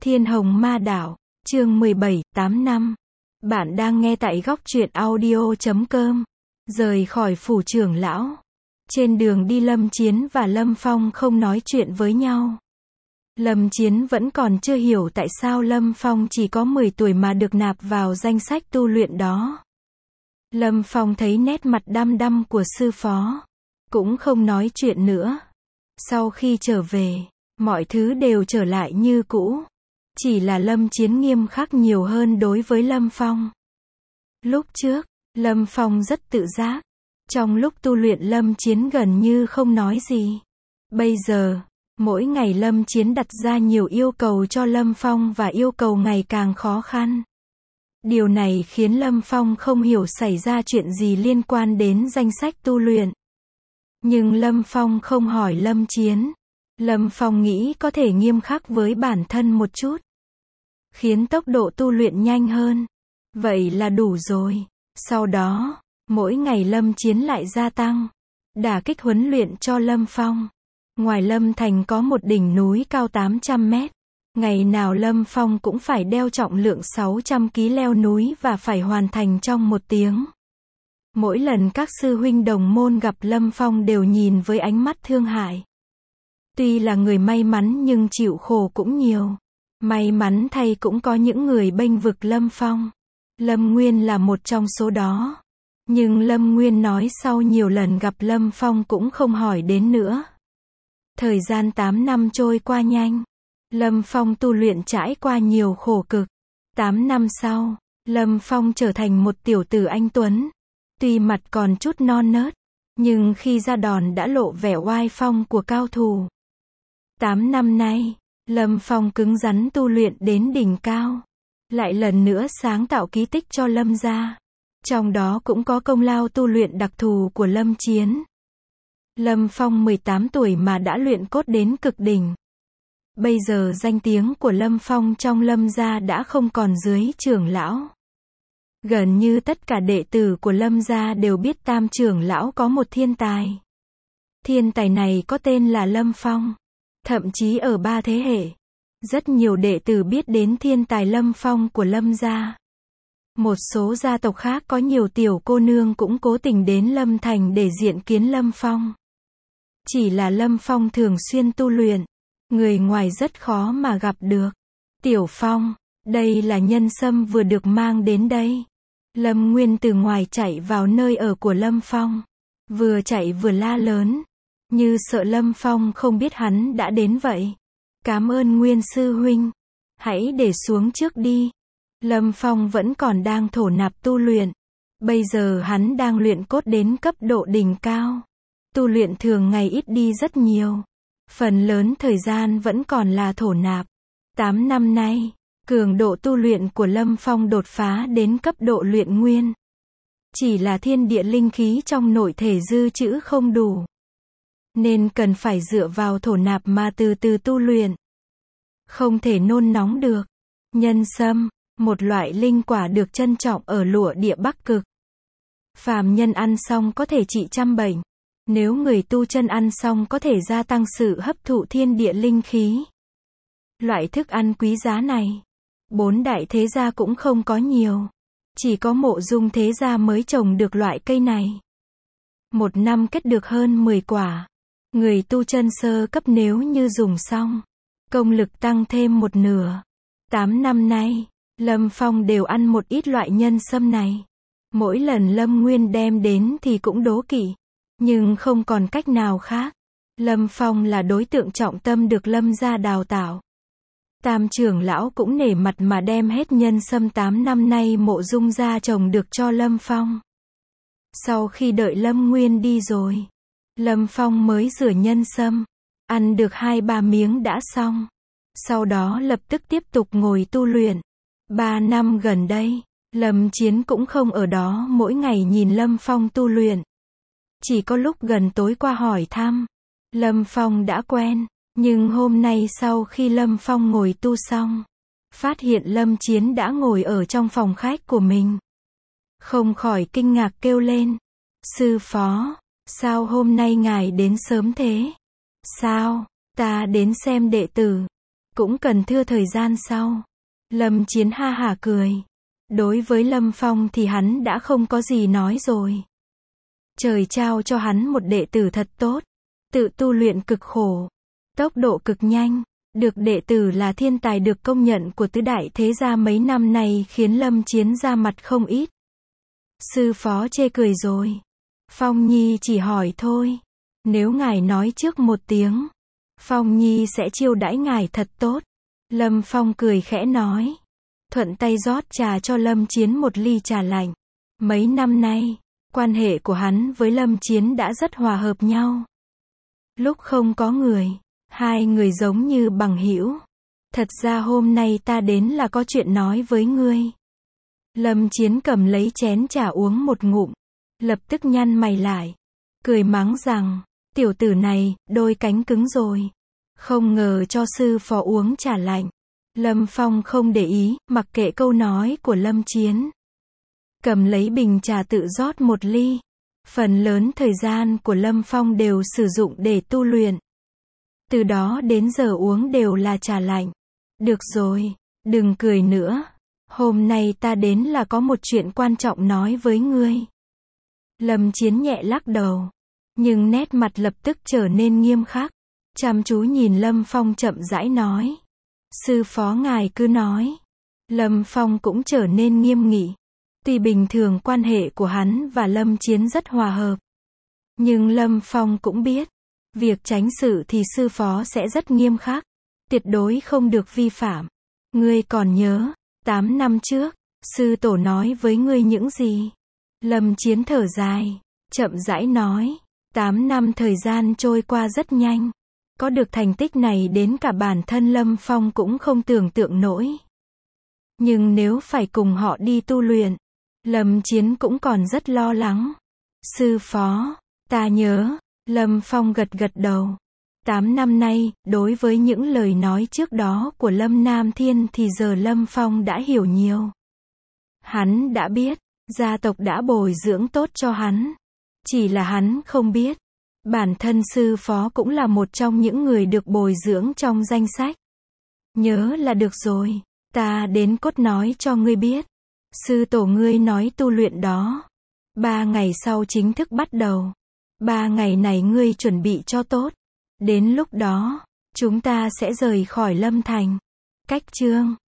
Thiên Hồng Ma Đảo, chương 17, 8 năm. Bạn đang nghe tại góc truyện audio.com. Rời khỏi phủ trưởng lão. Trên đường đi Lâm Chiến và Lâm Phong không nói chuyện với nhau. Lâm Chiến vẫn còn chưa hiểu tại sao Lâm Phong chỉ có 10 tuổi mà được nạp vào danh sách tu luyện đó. Lâm Phong thấy nét mặt đăm đăm của sư phó, cũng không nói chuyện nữa. Sau khi trở về, mọi thứ đều trở lại như cũ. Chỉ là Lâm Chiến nghiêm khắc nhiều hơn đối với Lâm Phong. Lúc trước, Lâm Phong rất tự giác. Trong lúc tu luyện Lâm Chiến gần như không nói gì. Bây giờ, mỗi ngày Lâm Chiến đặt ra nhiều yêu cầu cho Lâm Phong và yêu cầu ngày càng khó khăn. Điều này khiến Lâm Phong không hiểu xảy ra chuyện gì liên quan đến danh sách tu luyện. Nhưng Lâm Phong không hỏi Lâm Chiến. Lâm Phong nghĩ có thể nghiêm khắc với bản thân một chút, khiến tốc độ tu luyện nhanh hơn. Vậy là đủ rồi. Sau đó, mỗi ngày Lâm Chiến lại gia tăng đả kích huấn luyện cho Lâm Phong. Ngoài Lâm Thành có một đỉnh núi cao 800 mét. Ngày nào Lâm Phong cũng phải đeo trọng lượng 600 kg leo núi và phải hoàn thành trong 1 tiếng. Mỗi lần các sư huynh đồng môn gặp Lâm Phong đều nhìn với ánh mắt thương hại. Tuy là người may mắn nhưng chịu khổ cũng nhiều. May mắn thay cũng có những người bênh vực Lâm Phong. Lâm Nguyên là một trong số đó. Nhưng Lâm Nguyên nói sau nhiều lần gặp Lâm Phong cũng không hỏi đến nữa. Thời gian 8 năm trôi qua nhanh. Lâm Phong tu luyện trải qua nhiều khổ cực. 8 năm sau, Lâm Phong trở thành một tiểu tử anh tuấn. Tuy mặt còn chút non nớt, nhưng khi ra đòn đã lộ vẻ oai phong của cao thủ. 8 năm nay, Lâm Phong cứng rắn tu luyện đến đỉnh cao. Lại lần nữa sáng tạo kỳ tích cho Lâm gia. Trong đó cũng có công lao tu luyện đặc thù của Lâm Chiến. Lâm Phong 18 tuổi mà đã luyện cốt đến cực đỉnh. Bây giờ danh tiếng của Lâm Phong trong Lâm gia đã không còn dưới trưởng lão. Gần như tất cả đệ tử của Lâm gia đều biết tam trưởng lão có một thiên tài. Thiên tài này có tên là Lâm Phong. Thậm chí ở 3 thế hệ, rất nhiều đệ tử biết đến thiên tài Lâm Phong của Lâm gia. Một số gia tộc khác có nhiều tiểu cô nương cũng cố tình đến Lâm Thành để diện kiến Lâm Phong. Chỉ là Lâm Phong thường xuyên tu luyện, người ngoài rất khó mà gặp được. Tiểu Phong, đây là nhân sâm vừa được mang đến đây. Lâm Nguyên từ ngoài chạy vào nơi ở của Lâm Phong. Vừa chạy vừa la lớn, như sợ Lâm Phong không biết hắn đã đến vậy. Cảm ơn Nguyên sư huynh. Hãy để xuống trước đi. Lâm Phong vẫn còn đang thổ nạp tu luyện. Bây giờ hắn đang luyện cốt đến cấp độ đỉnh cao. Tu luyện thường ngày ít đi rất nhiều. Phần lớn thời gian vẫn còn là thổ nạp. 8 năm nay, cường độ tu luyện của Lâm Phong đột phá đến cấp độ luyện nguyên. Chỉ là thiên địa linh khí trong nội thể dư trữ không đủ, nên cần phải dựa vào thổ nạp mà từ từ tu luyện. Không thể nôn nóng được. Nhân sâm, một loại linh quả được trân trọng ở lục địa Bắc Cực. Phàm nhân ăn xong có thể trị trăm bệnh. Nếu người tu chân ăn xong có thể gia tăng sự hấp thụ thiên địa linh khí. Loại thức ăn quý giá này, 4 đại thế gia cũng không có nhiều. Chỉ có Mộ Dung thế gia mới trồng được loại cây này. 1 năm kết được hơn 10 quả. Người tu chân sơ cấp nếu như dùng xong, công lực tăng thêm 1/2. 8 năm nay, Lâm Phong đều ăn một ít loại nhân sâm này. Mỗi lần Lâm Nguyên đem đến thì cũng đố kỵ. Nhưng không còn cách nào khác. Lâm Phong là đối tượng trọng tâm được Lâm gia đào tạo. Tam trưởng lão cũng nể mặt mà đem hết nhân sâm 8 năm nay Mộ Dung gia trồng được cho Lâm Phong. Sau khi đợi Lâm Nguyên đi rồi, Lâm Phong mới rửa nhân sâm, ăn được 2-3 miếng đã xong. Sau đó lập tức tiếp tục ngồi tu luyện. 3 năm gần đây, Lâm Chiến cũng không ở đó mỗi ngày nhìn Lâm Phong tu luyện. Chỉ có lúc gần tối qua hỏi thăm, Lâm Phong đã quen. Nhưng hôm nay sau khi Lâm Phong ngồi tu xong, phát hiện Lâm Chiến đã ngồi ở trong phòng khách của mình. Không khỏi kinh ngạc kêu lên. Sư phó, sao hôm nay ngài đến sớm thế? Sao, ta đến xem đệ tử. cũng cần thưa thời gian sau. Lâm Chiến ha hả cười. Đối với Lâm Phong thì hắn đã không có gì nói rồi. Trời trao cho hắn một đệ tử thật tốt, tự tu luyện cực khổ, tốc độ cực nhanh, được đệ tử là thiên tài được công nhận của tứ đại thế gia mấy năm nay khiến Lâm Chiến ra mặt không ít. Sư phó chê cười rồi. Phong Nhi chỉ hỏi thôi. Nếu ngài nói trước một tiếng, Phong Nhi sẽ chiêu đãi ngài thật tốt. Lâm Phong cười khẽ nói. Thuận tay rót trà cho Lâm Chiến một ly trà lạnh. Mấy năm nay, quan hệ của hắn với Lâm Chiến đã rất hòa hợp nhau. Lúc không có người, hai người giống như bằng hữu. Thật ra hôm nay ta đến là có chuyện nói với ngươi. Lâm Chiến cầm lấy chén trà uống một ngụm, lập tức nhăn mày lại, cười mắng rằng, tiểu tử này, đôi cánh cứng rồi. Không ngờ cho sư phó uống trà lạnh. Lâm Phong không để ý, mặc kệ câu nói của Lâm Chiến. Cầm lấy bình trà tự rót một ly. Phần lớn thời gian của Lâm Phong đều sử dụng để tu luyện. Từ đó đến giờ uống đều là trà lạnh. Được rồi, đừng cười nữa. Hôm nay ta đến là có một chuyện quan trọng nói với ngươi. Lâm Chiến nhẹ lắc đầu. Nhưng nét mặt lập tức trở nên nghiêm khắc. Chăm chú nhìn Lâm Phong chậm rãi nói. Sư phó ngài cứ nói. Lâm Phong cũng trở nên nghiêm nghị. Tuy bình thường quan hệ của hắn và Lâm Chiến rất hòa hợp. Nhưng Lâm Phong cũng biết. Việc chánh sự thì sư phó sẽ rất nghiêm khắc. Tuyệt đối không được vi phạm. Ngươi còn nhớ, 8 năm trước, sư tổ nói với ngươi những gì? Lâm Chiến thở dài, chậm rãi nói. 8 năm thời gian trôi qua rất nhanh. Có được thành tích này đến cả bản thân Lâm Phong cũng không tưởng tượng nổi. Nhưng nếu phải cùng họ đi tu luyện, Lâm Chiến cũng còn rất lo lắng. Sư phó, ta nhớ. Lâm Phong gật gật đầu. 8 năm nay, đối với những lời nói trước đó của Lâm Nam Thiên thì giờ Lâm Phong đã hiểu nhiều. Hắn đã biết, gia tộc đã bồi dưỡng tốt cho hắn. Chỉ là hắn không biết, bản thân sư phó cũng là một trong những người được bồi dưỡng trong danh sách. Nhớ là được rồi, ta đến cốt nói cho ngươi biết. Sư tổ ngươi nói tu luyện đó. 3 ngày sau chính thức bắt đầu. 3 ngày này ngươi chuẩn bị cho tốt. Đến lúc đó, chúng ta sẽ rời khỏi Lâm Thành. Cách chương